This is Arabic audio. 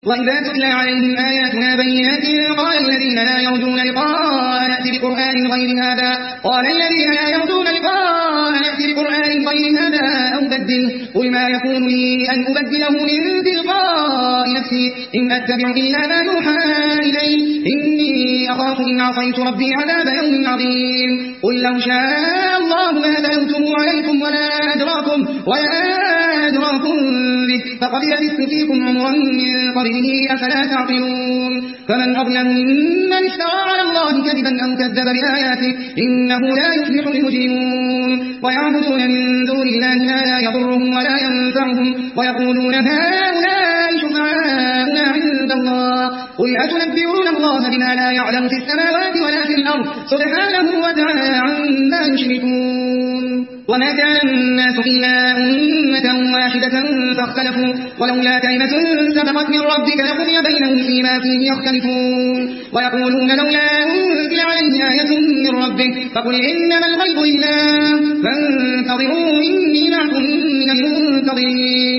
وإذا تتلى عليهم آياتنا بينات قال الذين لا يرجون لقاء نأتي بقرآن غير هذا أو بدله قل ما يكون لي أن أبدله من تلقاء نفسي إن أتبع إلا ما يوحى إلي إني أخاف إن عصيت ربي عذاب يوم عظيم قل لو شاء الله ما تلوته عليكم ولا أدراكم به فقد لبثت فيكم عمرا من قبله أفلا تعقلون فمن أظلم ممن افترى على الله كذبا أو كذب بآياته إنه لا يفلح المجرمون ويعبدون من دون الله ما لا يضرهم ولا ينفعهم ويقولون هؤلاء شفعاؤنا عند الله قل أتنبئون الله بما لا يعلم في السماوات ولا في الأرض سبحانه وتعالى عما يشركون وما كان الناس إلا أمة واحدة فاختلفوا ولولا كلمة سبقت من ربك لقضي بينهم فيما فيه يختلفون ويقولون لولا أنزل عليه آية من ربه فقل إنما الغيب لله فانتظروا إني معكم من المنتظرين